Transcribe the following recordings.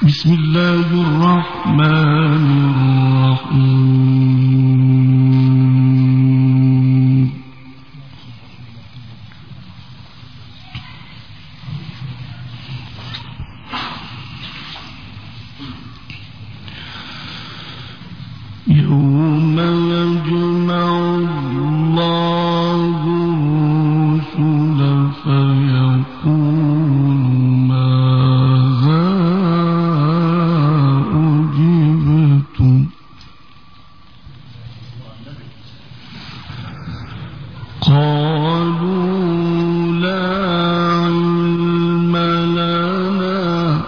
بسم الله الرحمن الرحيم يوم يجمع الله الرسل فيقول ماذا أجبتم قالوا لا علم لنا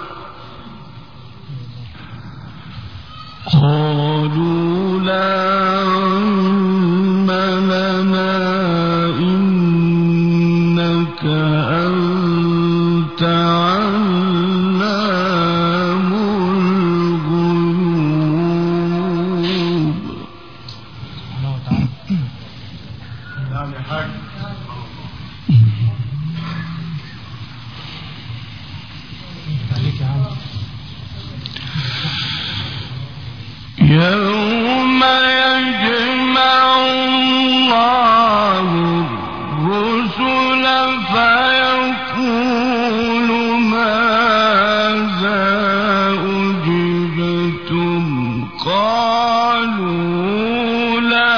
إنك أنت علام الغيوب. نعم يا حاج. يوم يجمع الله الرسل فيقول ماذا أجبتم قالوا لا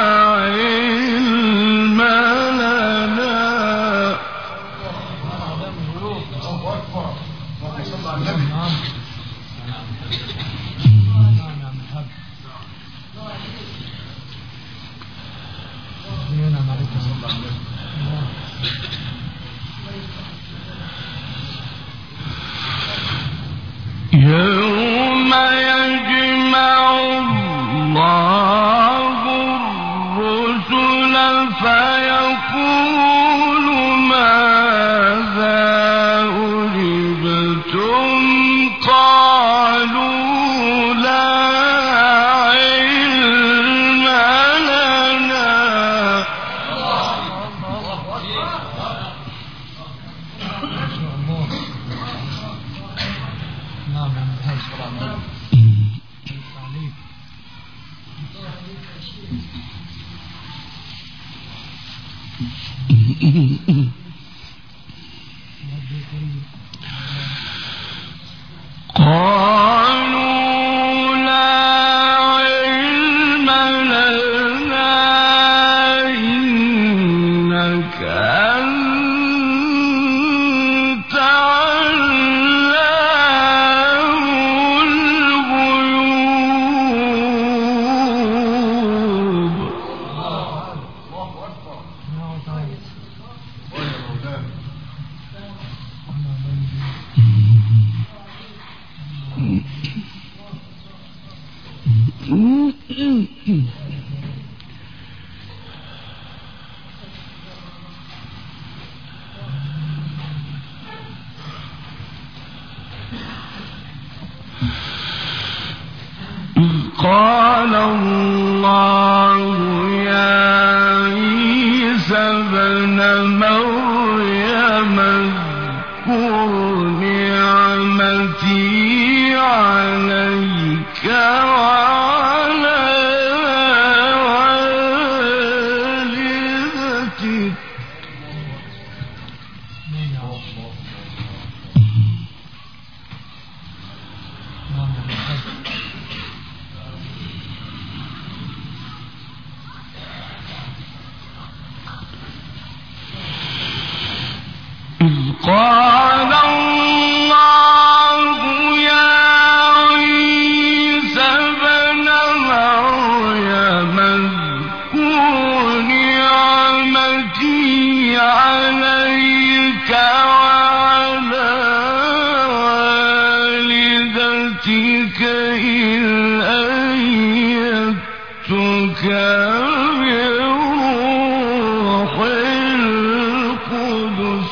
علم لنا يوم يجمع الله الرسل فيقول ماذا أجبتم قالوا لا علم لنا قالوا لا علم لنا إنك أنت علام الغيوب. قال الله يا عيسى ابن مريم اذكر نعمتي عليك وعلى والدتك قال الله يا عيسى ابن مريم اذكر نعمتي عليك وعلى والدتك إذ أيدتك بروح القدس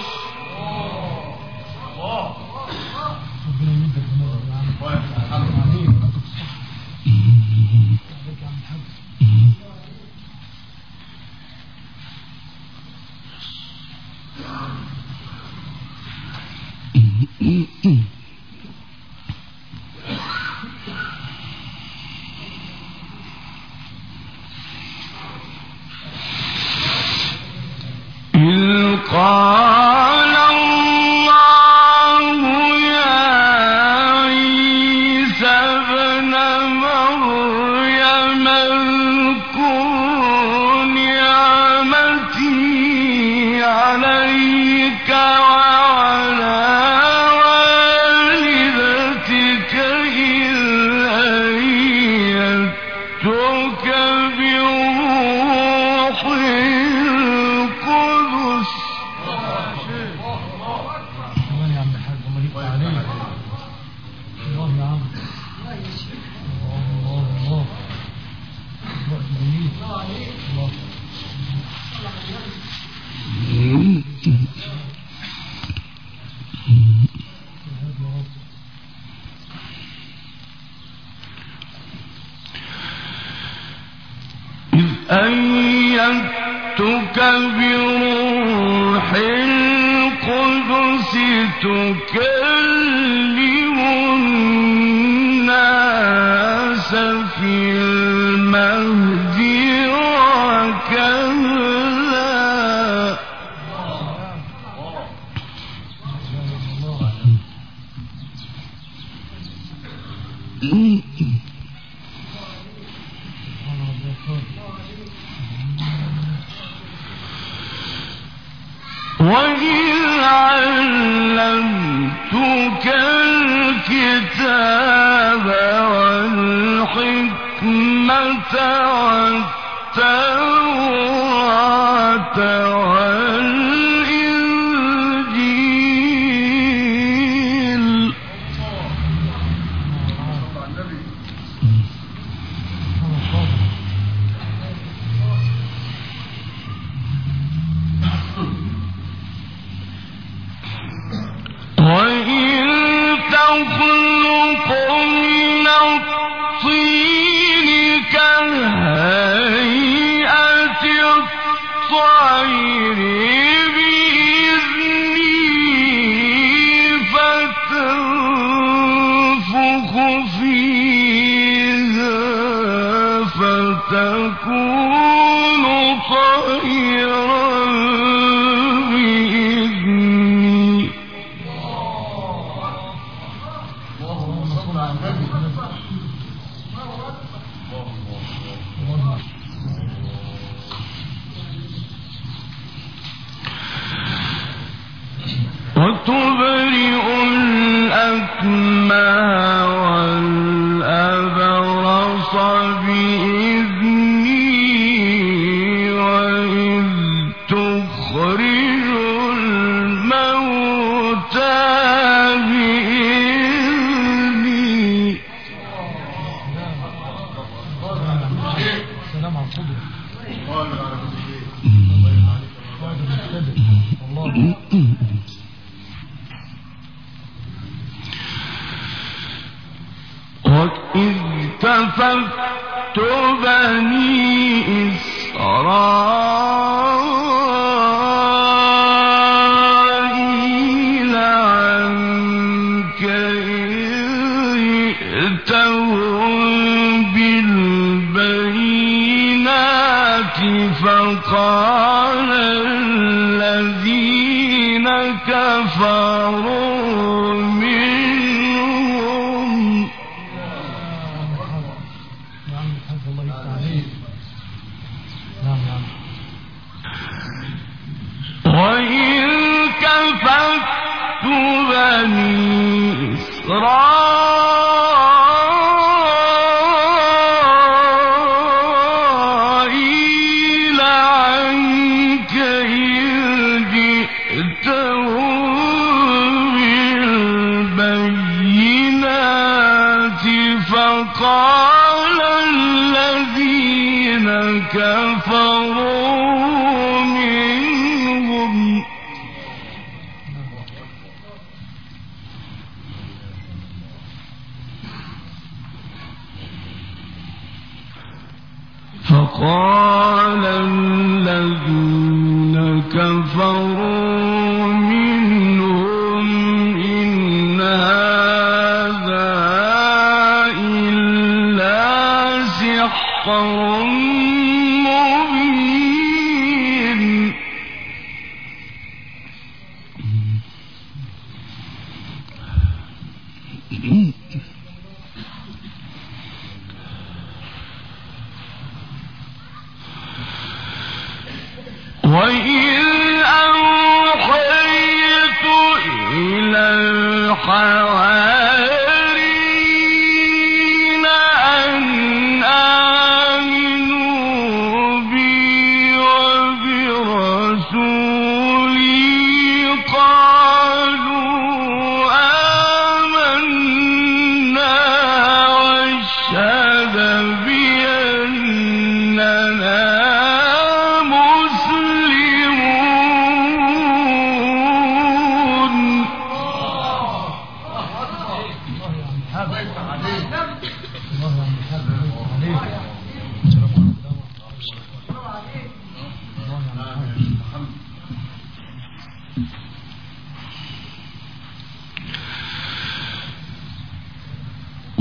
بروح القدس تكلم الناس في المهد وكهلا. وإذ علمتك الكتاب والحكمة والتوراة والإنجيل. وإن تخلق من الطين كهيئة الطير بإذني فتنفخ فيها فتكون طيرا بإذني. وتبرئ الأكمى والأبرص بإذني وإذ تخرج الموتى بإذني. سلام على الصدر. وإذ كففت بني إسرائيل عنك إذ جئتهم بالبينات فقال الذين كفروا منهم وإن كففت بني إسرائيل عنك إذ جئتهم بالبينات فقال الذين كفروا منهم إن هذا إلا سحر مبين. وإذ أوحيت إلى الحواريين أن آمنوا بي وبرسولي قالوا آمنا واشهد بأننا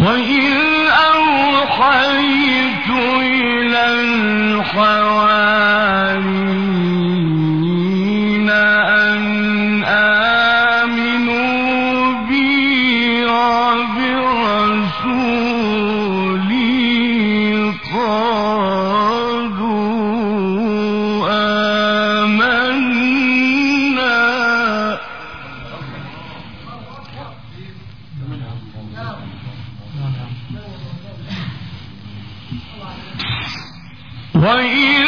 وإذ أوحيت إلى الحواريين أن آمنوا بي وبرسولي قالوا آمنا وإذ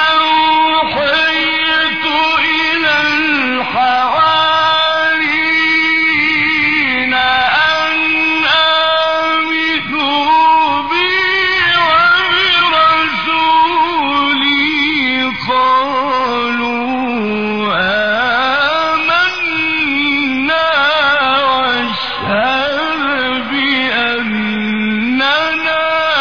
أوحيت إلى الحواريين أن آمنوا بي وبرسولي قالوا آمنا واشهد بأننا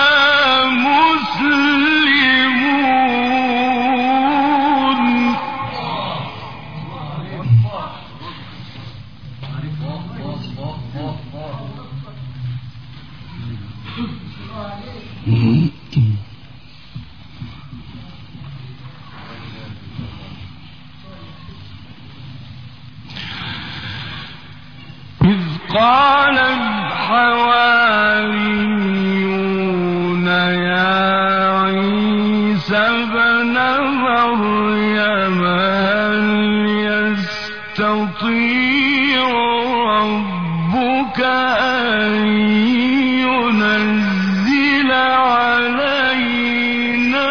إذ قال الحواريون يا عيسى ابن مريم هل يستطيع ربك أن ينزل علينا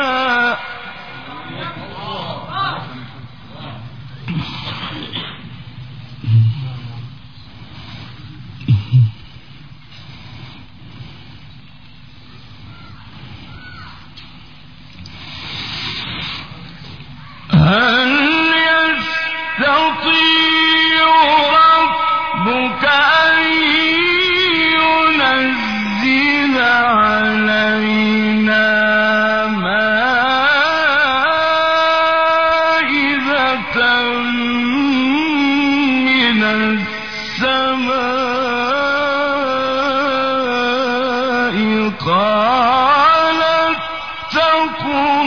هل يستطيع ربك أن ينزل علينا مائدة من السماء قال اتقوا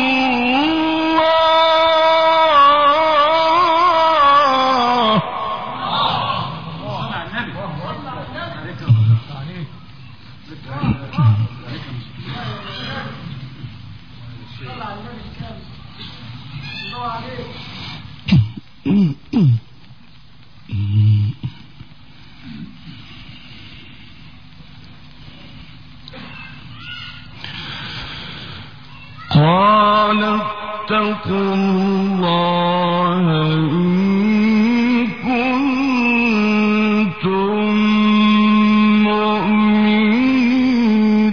قال اتقوا الله إن كنتم مؤمنين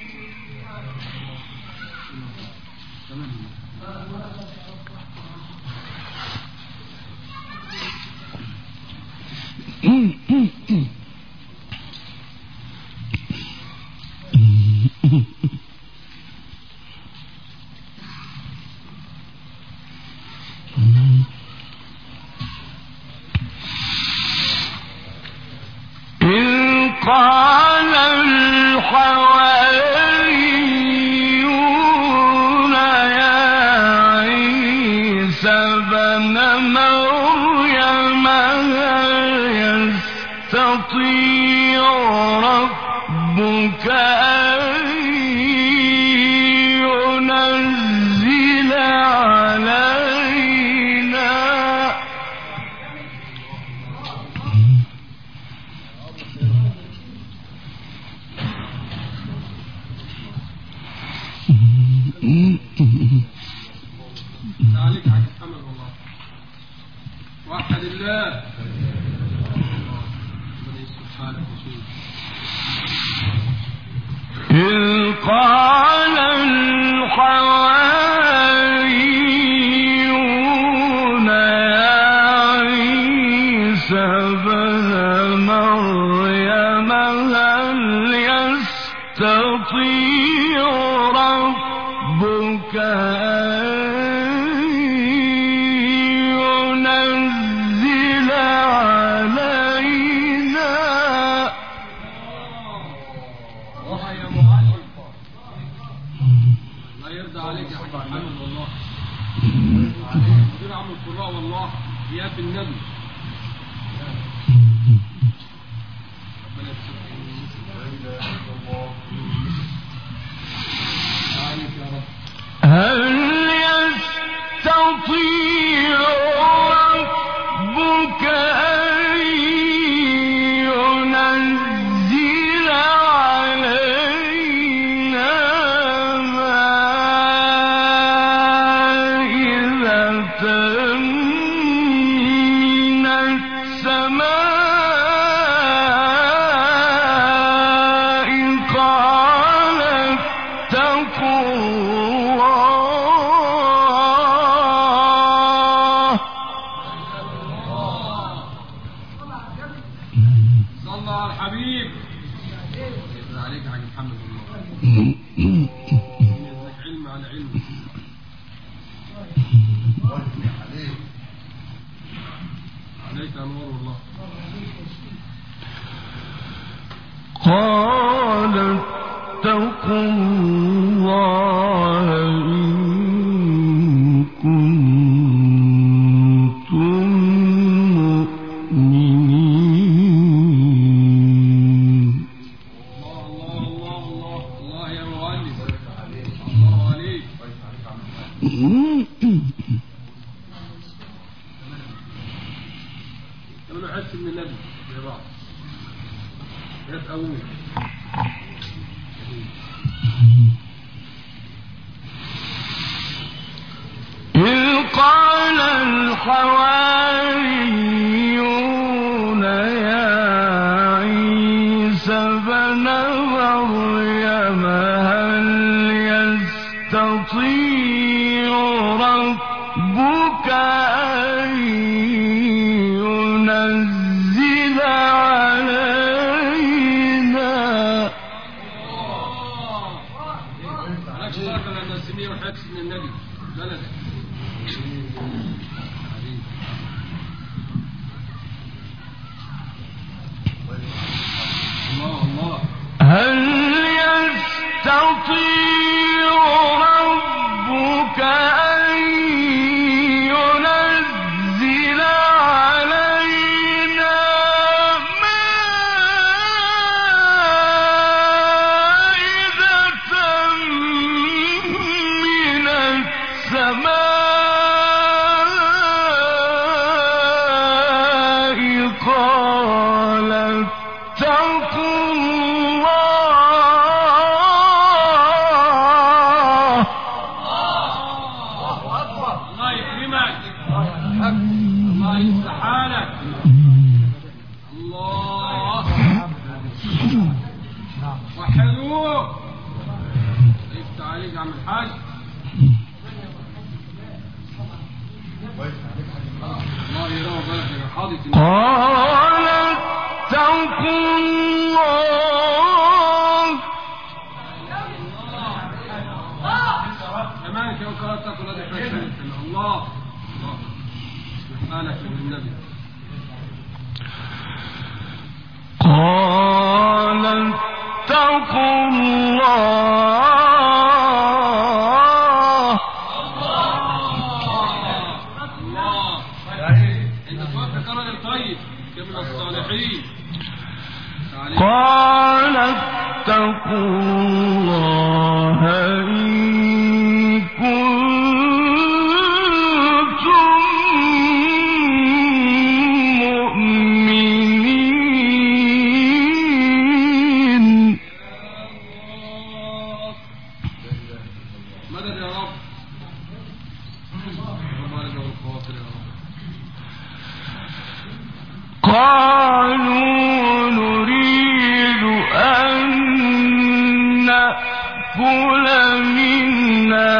قال الحواريون يا عيسى ابن مريم هل يستطيع ربك أن ينزل علينا عليك عن الحمل والله وحد الله إذ قال الحواريون يا عيسى ابن مريم هل يستطيع ربك أن ينزل علينا عم القراء والله يا النبي. ربنا عليك يا رب. هل يستطيع ربك أن ينزل علينا مائدة من السماء قال اتقوا الله. صلى على الحبيب. يبقى عليك يا حاج محمد والله. يزيدك علم على علم. عليك انوار والله. قال اتقوا الله إن كنتم مؤمنين. الله الله الله الله يا مؤلف. الله عليك. كمان حس من النبي يا بعض. يا تقوي. إذ قال الحواريون يا عيسى ابن مريم هل يستطيع ربك أن ينزل علينا. عليك بركة لأن السمية والحدث من النبي بلدك. الله الله. هل يستطيع ربك أن ينزل علينا مائدة من السماء قال اتقوا الله. الله يكرمك. الله يصلح حالك. الله. وحلوه. يفتح عليك يا عم الحاج. الله يروى بالك يا حاضر. قال اتقوا الله. كمان كم قرأت تقول هذا الله. سبحانك من النبي. قال اتقوا الله. الله. انت توفق راجل طيب كمن الصالحين. قال اتقوا الله إن كنتم مؤمنين. مدد يا رب. رب عليك والخواطر يا رب. قالوا نريد أن نأكل منها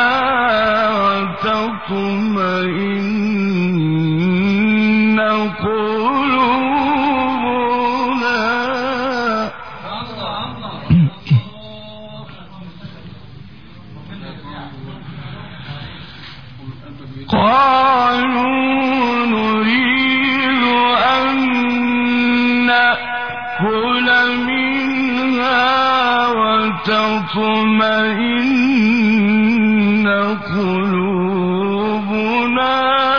وتطمئن قلوبنا. قالوا نريد أن نأكل منها وتطمئن قلوبنا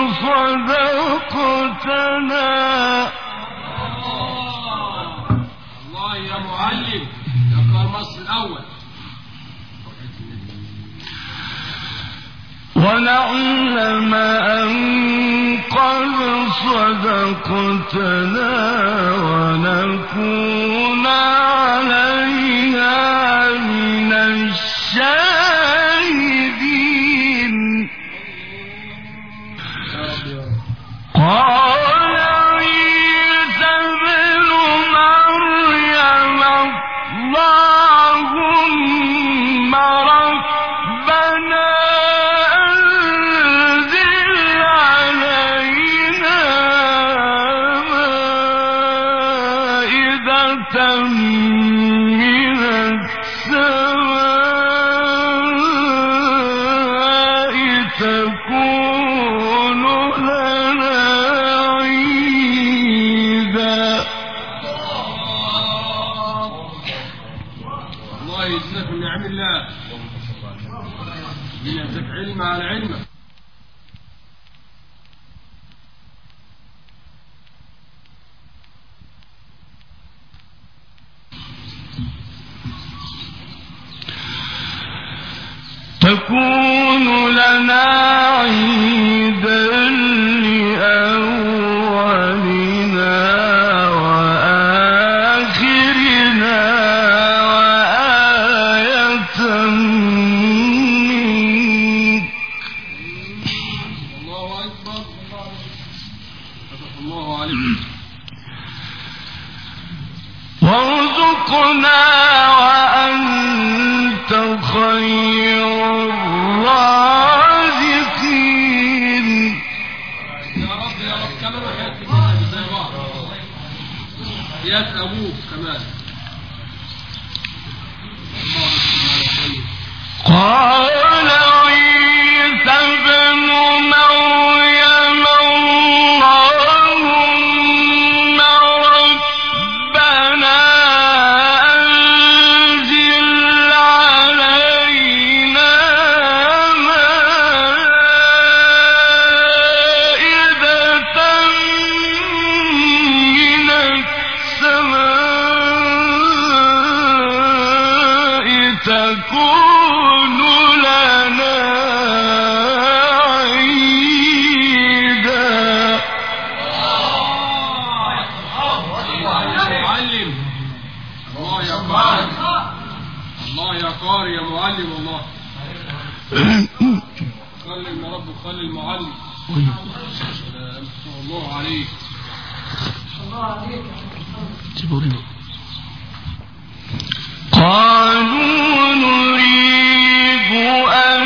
صدقتنا. الله يا معلم يا قار مصر الأول. ونعلم أن قد صدقتنا ونكون عليها من الشاهدين. قال عيسى ابن مريم اللهم ربنا أنزل علينا مائدة من السماء تكون لنا عيدا. الله يجزاك من نعم الله يجزاك علم على علمك. تكون لنا عيدا لأولنا وآخرنا وآية منك. الله أكبر. فتح الله عليك. وارزقنا وأنت خير الرازقين. يا رب يا رب كمان وحياة النبي زي بعض. حياة أبوك كمان. قال عيسى ابن مريم اللهم ربنا أنزل علينا مائدة من السماء تكون لنا عيدا. معلم. الله يا قارئ. الله يا قارئ يا معلم. الله خلي يا رب خلي المعلم. الله عليك. قالوا نريد أن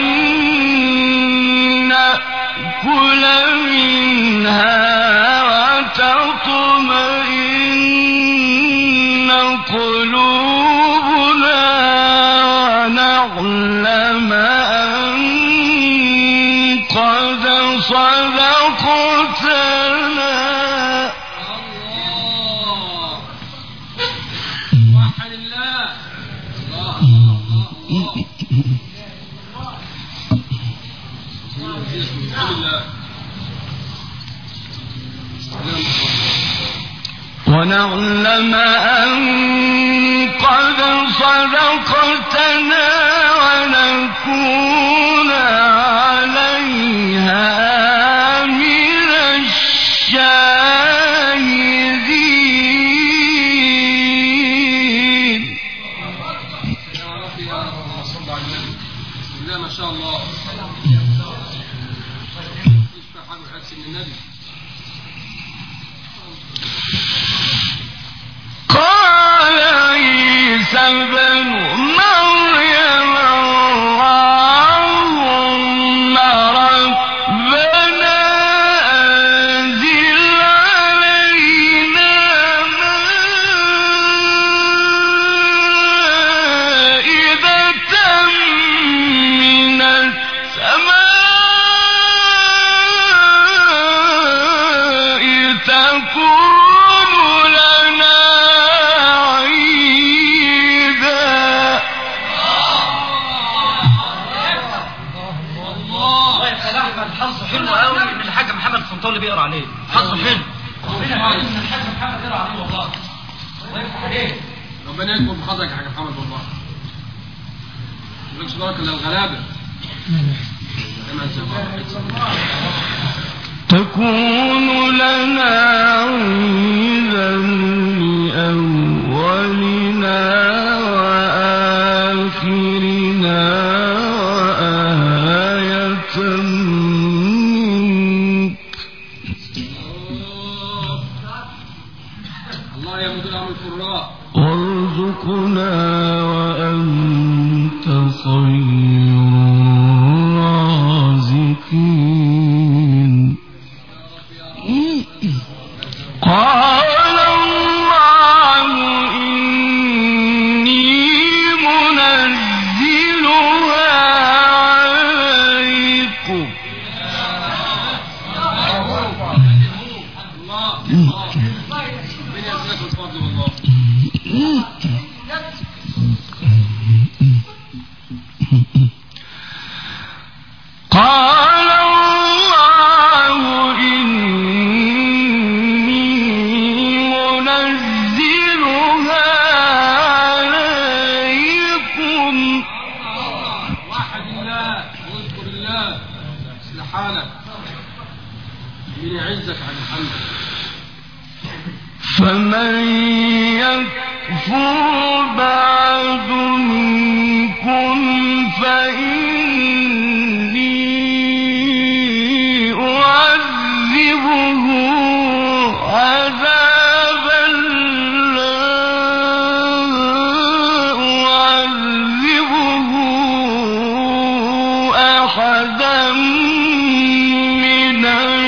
نأكل منها وتطمئن قلوبنا ونعلم أن قد صدقتنا. الله وحد الله. الله الله الله ونعلم أن قد صدقتنا ونكون عليها من الشاهدين. يا رب يا رب صل على النبي. بسم الله ما شاء الله. يشفع حاجة حدث من النبي. قال عيسى ابن مريم اللهم ربنا أنزل علينا مائدة من السماء تكون اللي بيقرا عليه حظه حلو. الحاج محمد يقرا عليه والله ويفتح عليه. ربنا يكبر بخاطرك يا حاج محمد والله. مالكش بركه الا الغلابه. تكون لنا عيدا لأولنا وآخرنا وآية منك. الله يا مدير عام القراء. وارزقنا وأنت خير الرازقين. قال الله إني منزلها عليكم. قال الله إني منزلها عليكم. واحد الله واذكر الله لحالك من يعزك عن محمد. فمن يكفر بعد منكم فإني أعذبه عذابا لا أعذبه أحدا من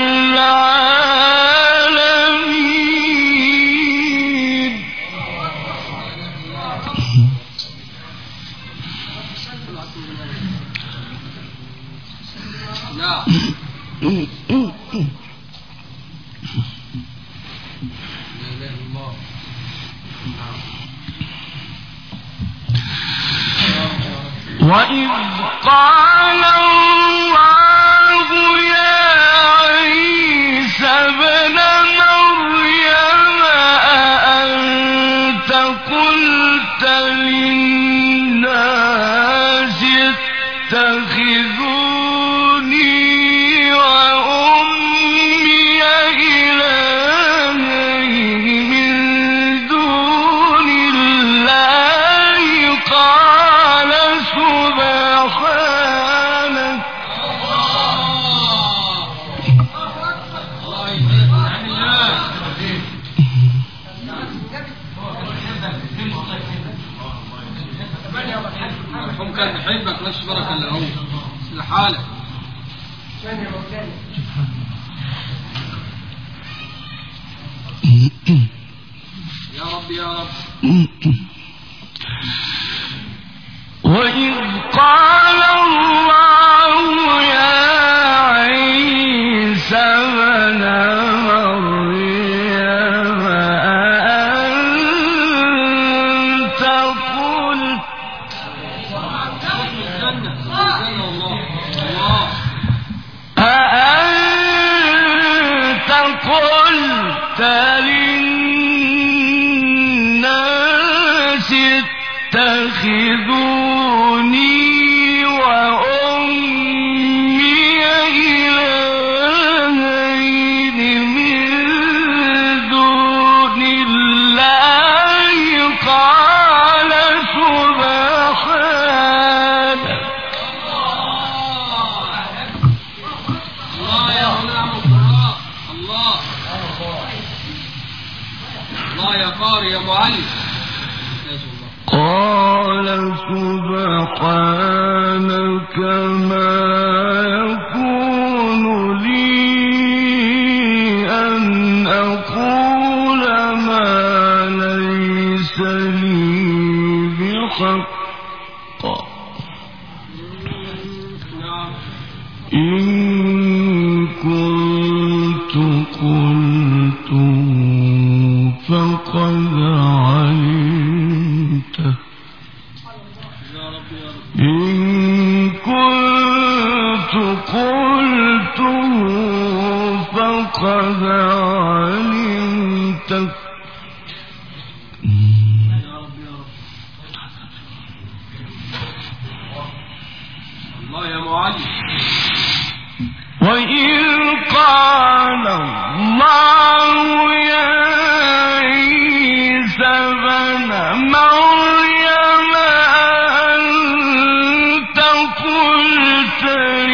العالمين. لا وإذ قال الله يا عيسى ابن مريم أأنت قلت للناس اتخذوني وأمي إلهين من دون الله قال سبحانك. الله يجزيك عن الله. مرحوم كان بيحبك مالكش بركه الا هو لحالك. يا رب يا رب. وإذ قال الله يا عيسى ابن مريم أأنت قلت أأنت قلت للناس اتخذوني وأمي إلهين من دون الله قال سبحانك. الله يا علام القراء. الله الله يا قارئ يا معلم. قال سبحانك ما يكون لي أن أقول ما ليس لي بحق. إن كنت قلته فقد علمته. إن كنت قلته فقد علمت. الله يا معلم. وإذ قال الله يا عيسى ابن مريم أنت قلت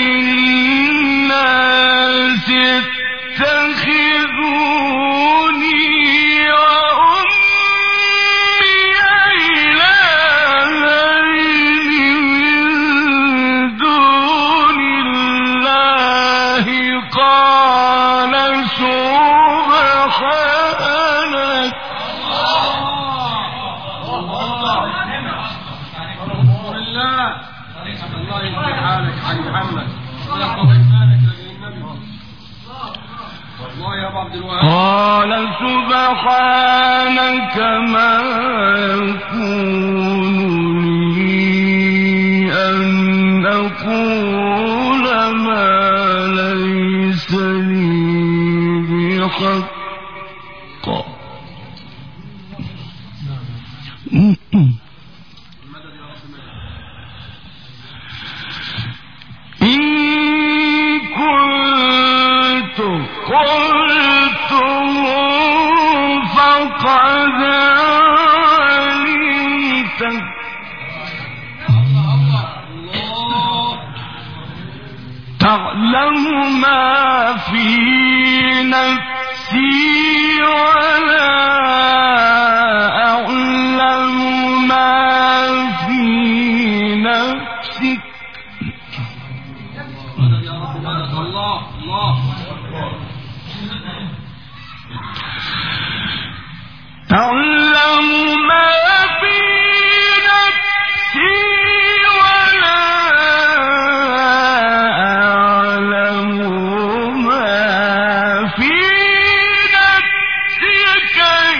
للناس اتخذوني وأمي إلهين من دون الله قال سبحانك. الله يصلح حالك حاج محمد. الله يقوي حالك للنبي. الله يا عبد الوهاب. قال سبحانك ما يكون لي أن أقول ما ليس لي بحق. إن كنت قلته فقد علمته. تعلم ما في نفسي ولا أعلم ما في نفسك. الله الله. تعلم ما في نفسي ولا أعلم ما في نفسك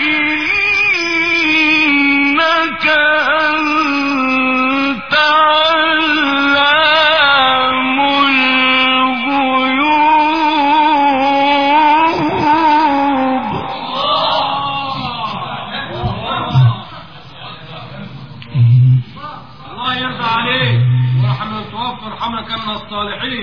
إنك أنت علام الغيوب. الله يرضى عليك ورحمة توفر ارحمنا كان من الصالحين.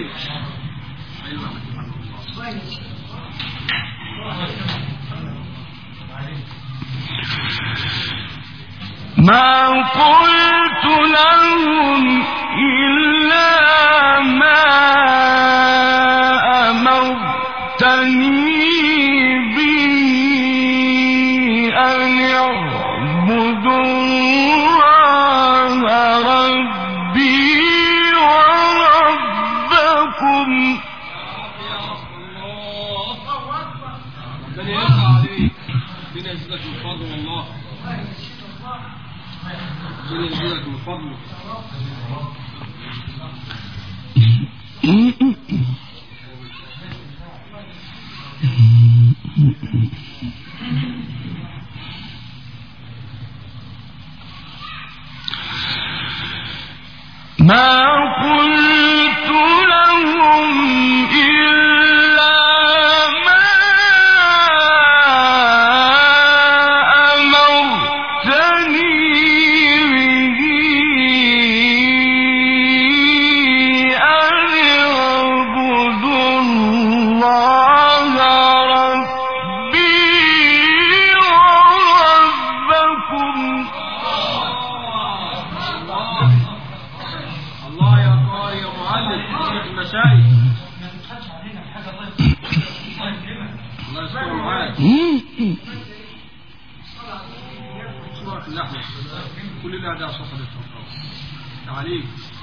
ما قلت لهم إلا ما أمرتني به أن اعبدوا الله ربي وربكم. ربنا يرضى عليك. ربنا يزيدك من فضله. والله ربنا يزيدك من فضله. ما قلت لهم إلا ما أمرتني به أن اعبدوا الله ربي وربكم. الله يا قاري يا معلم شيخ المشايخ. الله يستر معاك. صورة اللحمة كلنا ده صفحة تعاليك.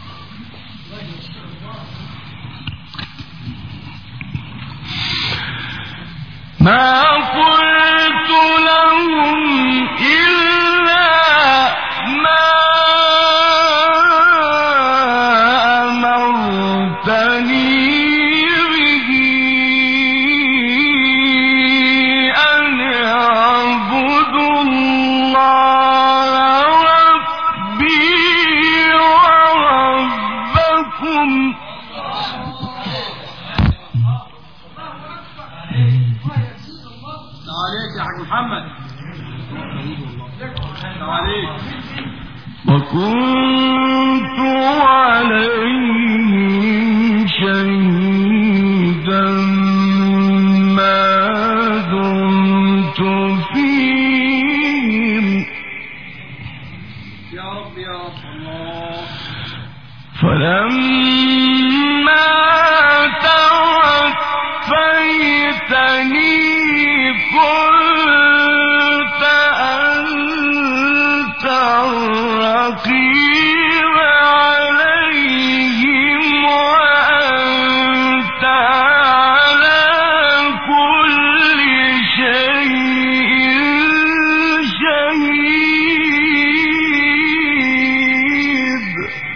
ما قلت لهم إلا ما أمرتني به أن اعبدوا الله ربي وربكم. محمد عليك. وكنت عليهم شهيدا ما دمت فيهم يا رب يا رب الله. فلما توفيتني كنت أنت الرقيب عليهم وأنت على كل شيء شهيد.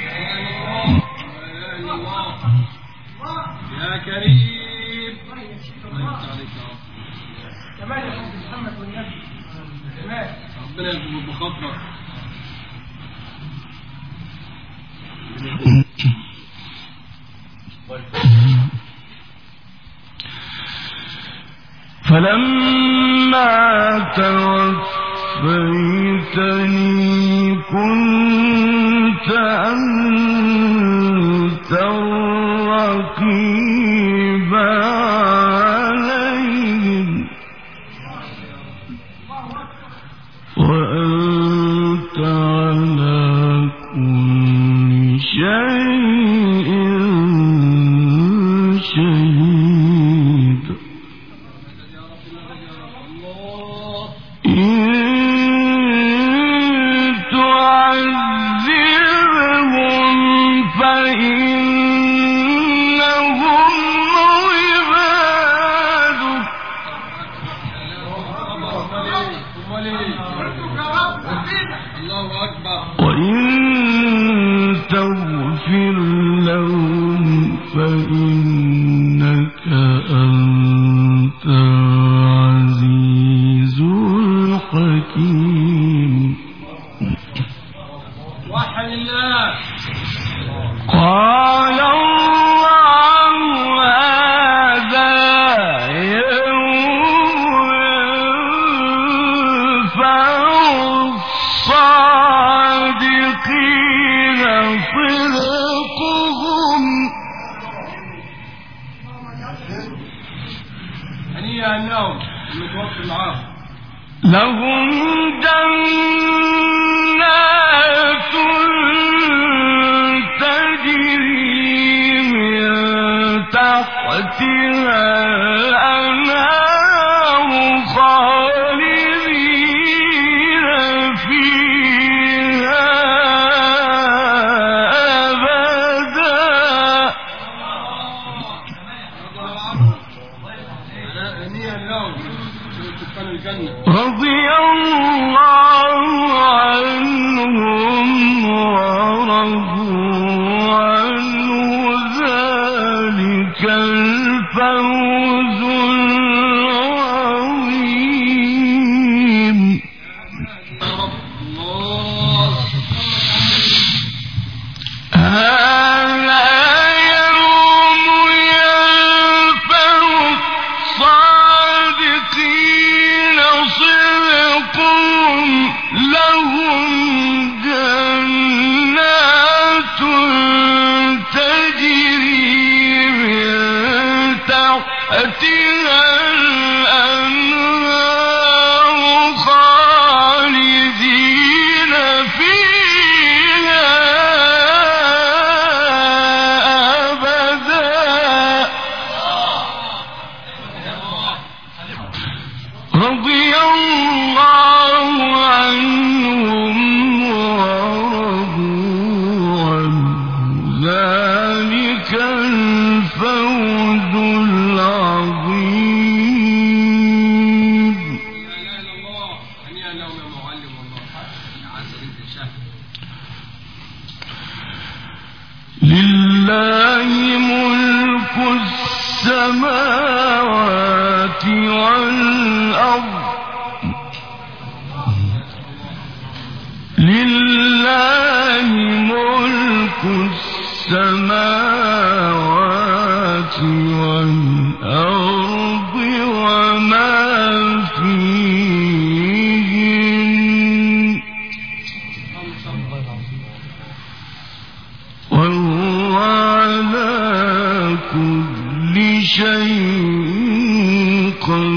يا كريم كمان يا محمد والنبي ربنا يكون بخاطرك. فلما توفيتني كنت أنت الرقيب عليهم وأنت على كل شيء شهيد. إن تعذبهم فإنهم عبادك الله أكبر. وإن تغفر لهم فإنك أنت العزيز الحكيم. وحي الله. قال الله هذا يوم ينفع الصادقين صدقهم هنيئا لهم المتوفي معاهم. لهم جنات تجري من تحتها الأنهار خالدين فيها أبدا. هنيئا لهم سكان الجنة. رضي الله عنهم ورضوا عنه ذلك الفوز العظيم. هذا يوم ينفع الصادقين صدقهم لهم جنات تجري من تحتها الأنهار خالدين فيها أبدا. رضي الله عنهم ورضوا عنه ذلك الفوز العظيم. هنيئا لهم يا معلم والله عز انت شاهد. لله ملك السماوات والأرض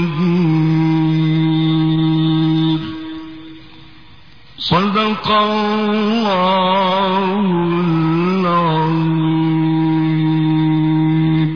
قدير. صدق الله العظيم.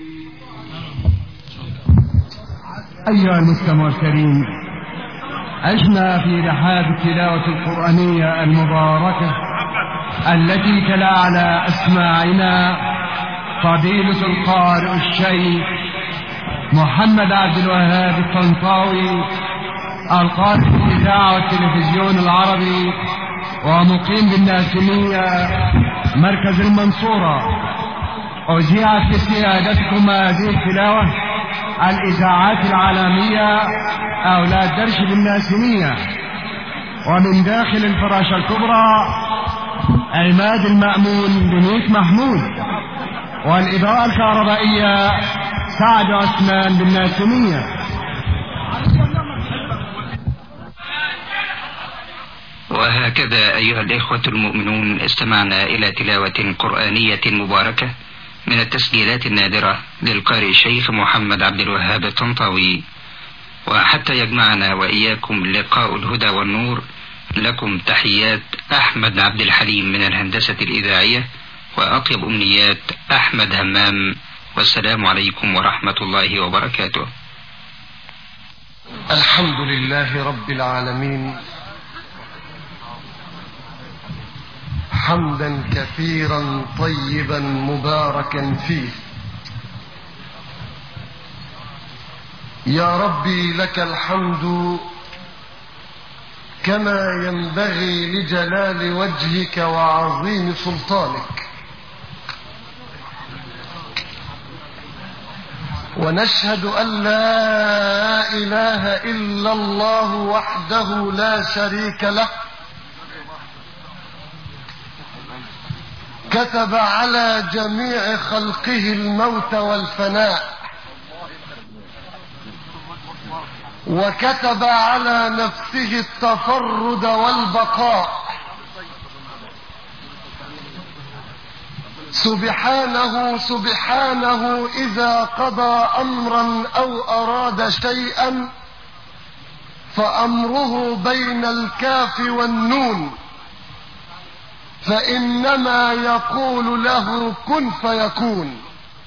أيها المستمع الكريم، عشنا في رحاب التلاوة القرآنية المباركة التي تلا على أسماعنا فضيلة القارئ الشيخ محمد عبد الوهاب الطنطاوي، القارئ في الإذاعة والتلفزيون العربي ومقيم بالناسمية مركز المنصورة. أذيعت لسيادتكم هذه التلاوة الإذاعات العالمية أولاد درش بالناسمية، ومن داخل الفراشة الكبرى عماد المأمون بنيت محمود، والإضاءة الكهربائية سعد عثمان بالناسمية. وهكذا أيها الإخوة المؤمنون استمعنا إلى تلاوة قرآنية مباركة من التسجيلات النادرة للقارئ الشيخ محمد عبد الوهاب الطنطاوي. وحتى يجمعنا وإياكم لقاء الهدى والنور، لكم تحيات أحمد عبد الحليم من الهندسة الإذاعية، وأطيب أمنيات أحمد همام، والسلام عليكم ورحمة الله وبركاته. الحمد لله رب العالمين، حمدا كثيرا طيبا مباركا فيه. يا ربي لك الحمد كما ينبغي لجلال وجهك وعظيم سلطانك، ونشهد أن لا إله إلا الله وحده لا شريك له، كتب على جميع خلقه الموت والفناء، وكتب على نفسه التفرد والبقاء. سبحانه سبحانه إذا قضى أمرا أو أراد شيئا فأمره بين الكاف والنون، فإنما يقول له كن فيكون.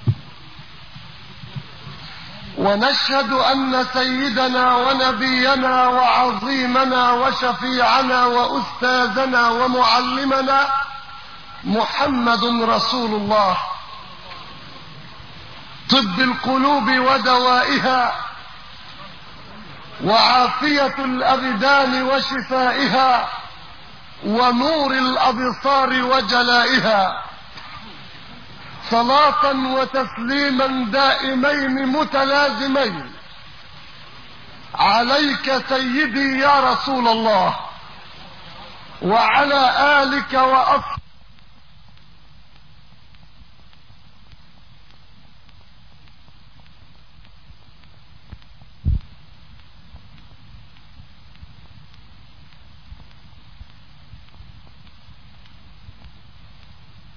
ونشهد أن سيدنا ونبينا وعظيمنا وشفيعنا وأستاذنا ومعلمنا محمد رسول الله، طب القلوب ودوائها، وعافية الأبدان وشفائها، ونور الأبصار وجلائها، صلاة وتسليما دائمين متلازمين عليك سيدي يا رسول الله، وعلى آلك وأصحابك